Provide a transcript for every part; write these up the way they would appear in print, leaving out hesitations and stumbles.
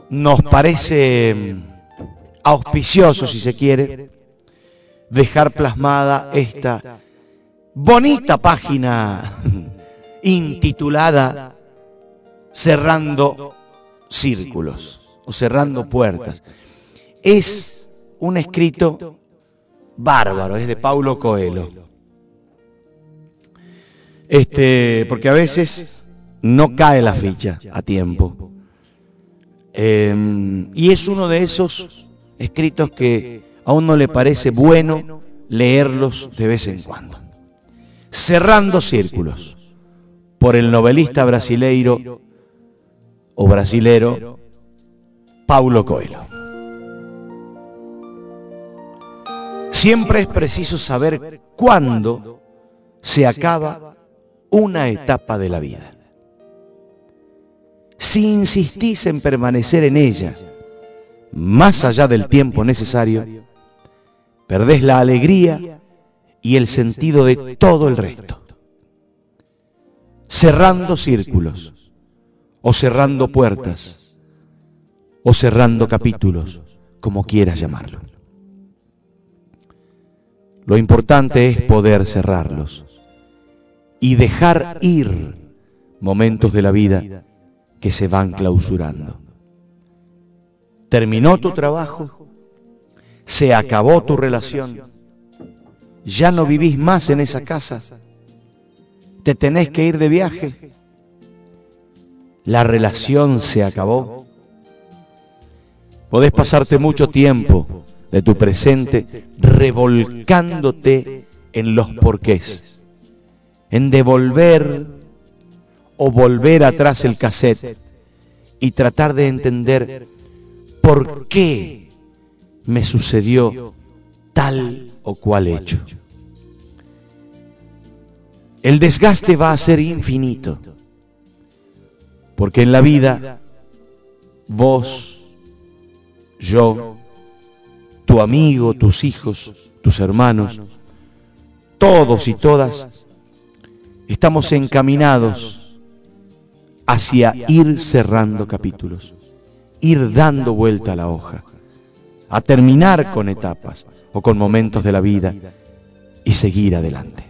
nos parece auspicioso, si se quiere, dejar plasmada esta bonita página intitulada Cerrando Círculos o Cerrando Puertas. Es un escrito bárbaro, es de Paulo Coelho. Porque a veces no cae la ficha a tiempo. Y es uno de esos escritos que a uno le parece bueno leerlos de vez en cuando. Cerrando Círculos, por el novelista brasileiro o brasilero Paulo Coelho. Siempre es preciso saber cuándo se acaba una etapa de la vida. Si insistís en permanecer en ella más allá del tiempo necesario, perdés la alegría y el sentido de todo el resto. Cerrando círculos, o cerrando puertas, o cerrando capítulos, como quieras llamarlo. Lo importante es poder cerrarlos y dejar ir momentos de la vida que se van clausurando. Terminó tu trabajo, se acabó tu relación, ya no vivís más en esa casa, te tenés que ir de viaje, la relación se acabó. Podés pasarte mucho tiempo de tu presente revolcándote en los porqués, en devolver o volver atrás el cassette y tratar de entender por qué me sucedió tal o cual hecho. El desgaste va a ser infinito, porque en la vida vos, yo, tu amigo, tus hijos, tus hermanos, todos y todas, estamos encaminados hacia ir cerrando capítulos, ir dando vuelta a la hoja, a terminar con etapas o con momentos de la vida y seguir adelante.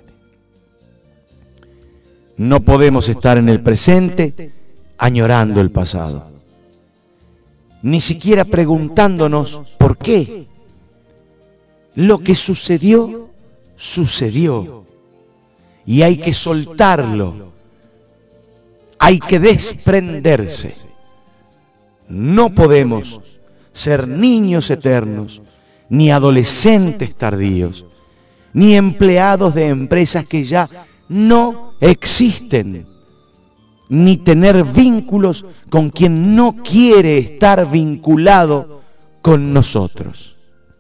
No podemos estar en el presente añorando el pasado, ni siquiera preguntándonos por qué. Lo que sucedió, sucedió, y hay que soltarlo, hay que desprenderse. No podemos ser niños eternos, ni adolescentes tardíos, ni empleados de empresas que ya no existen, ni tener vínculos con quien no quiere estar vinculado con nosotros.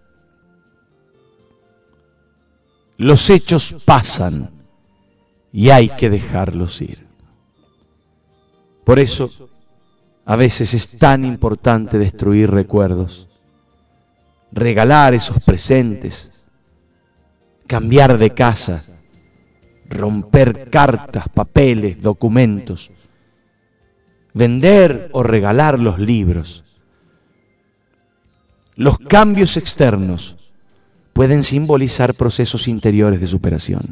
Los hechos pasan y hay que dejarlos ir. Por eso, a veces es tan importante destruir recuerdos, regalar esos presentes, cambiar de casa, romper cartas, papeles, documentos, vender o regalar los libros. Los cambios externos pueden simbolizar procesos interiores de superación.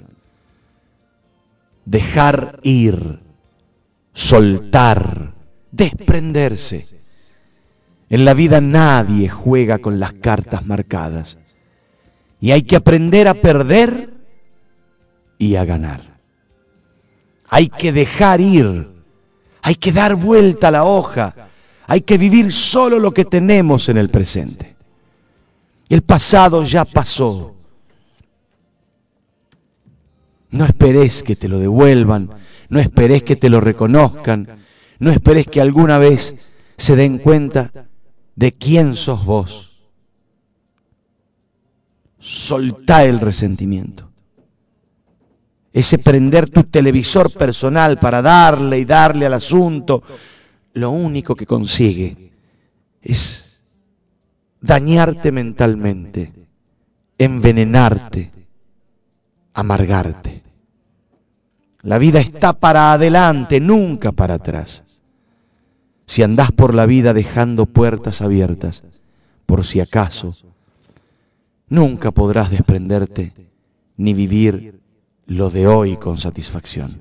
Dejar ir, soltar, desprenderse. En la vida nadie juega con las cartas marcadas y hay que aprender a perder y a ganar. Hay que dejar ir, hay que dar vuelta a la hoja, hay que vivir solo lo que tenemos en el presente. El pasado ya pasó. No esperes que te lo devuelvan, no esperes que te lo reconozcan, no esperes que alguna vez se den cuenta de quién sos vos. Soltá el resentimiento. Ese prender tu televisor personal para darle y darle al asunto, lo único que consigue es dañarte mentalmente, envenenarte, amargarte. La vida está para adelante, nunca para atrás. si andás por la vida dejando puertas abiertas, por si acaso, nunca podrás desprenderte ni vivir lo de hoy con satisfacción.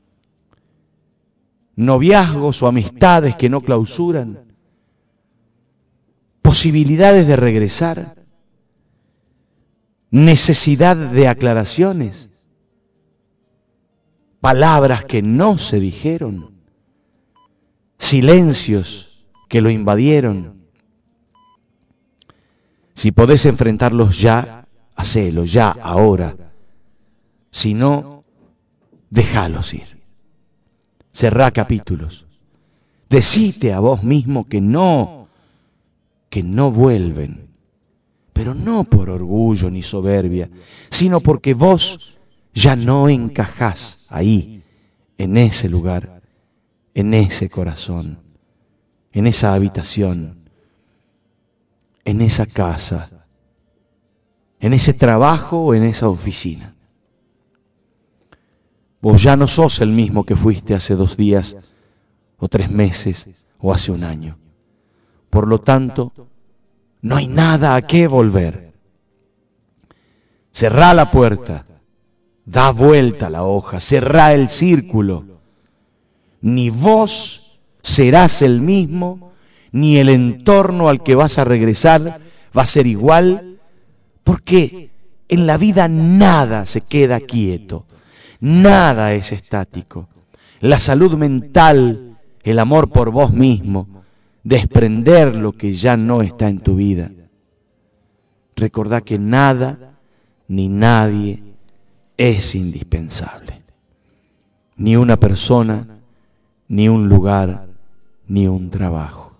Noviazgos o amistades que no clausuran, posibilidades de regresar, necesidad de aclaraciones, palabras que no se dijeron, silencios que lo invadieron. Si podés enfrentarlos ya, hacelo, ya, ahora. Si no, déjalos ir. Cerrá capítulos. Decite a vos mismo que no vuelven. Pero no por orgullo ni soberbia, sino porque vos ya no encajás ahí, en ese lugar, en ese corazón, en esa habitación, en esa casa, en ese trabajo o en esa oficina. Vos ya no sos el mismo que fuiste hace 2 días, o 3 meses, o hace 1 año. Por lo tanto, no hay nada a qué volver. Cerrá la puerta, da vuelta la hoja, cerrá el círculo. Ni vos serás el mismo, ni el entorno al que vas a regresar va a ser igual, porque en la vida nada se queda quieto, nada es estático. La salud mental, el amor por vos mismo, desprender lo que ya no está en tu vida. Recordá que nada ni nadie es indispensable. Ni una persona, ni un lugar, ni un trabajo.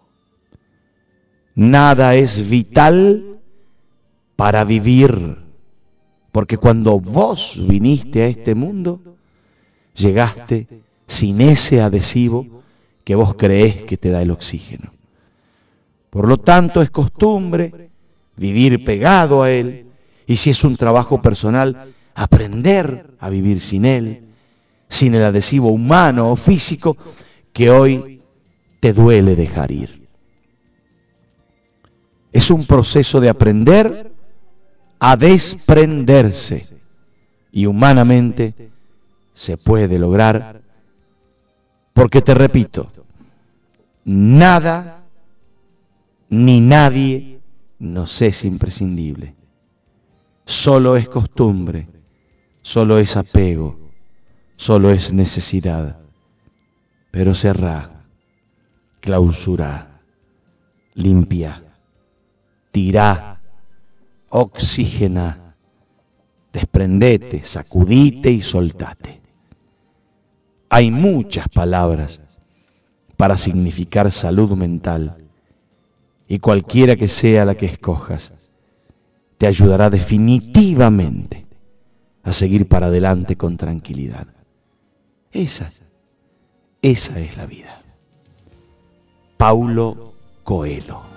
Nada es vital para vivir, porque cuando vos viniste a este mundo, llegaste sin ese adhesivo que vos creés que te da el oxígeno. Por lo tanto, es costumbre vivir pegado a él, y si es un trabajo personal, aprender a vivir sin él, sin el adhesivo humano o físico que hoy te duele dejar ir. Es un proceso de aprender a desprenderse, y humanamente se puede lograr, porque te repito, nada ni nadie nos es imprescindible. Solo es costumbre, solo es apego, solo es necesidad. Pero cerrá, clausurá, limpia, tirá, oxigena, desprendete, sacudite y soltate. Hay muchas palabras para significar salud mental, y cualquiera que sea la que escojas, te ayudará definitivamente a seguir para adelante con tranquilidad. Esa es la vida. Paulo Coelho.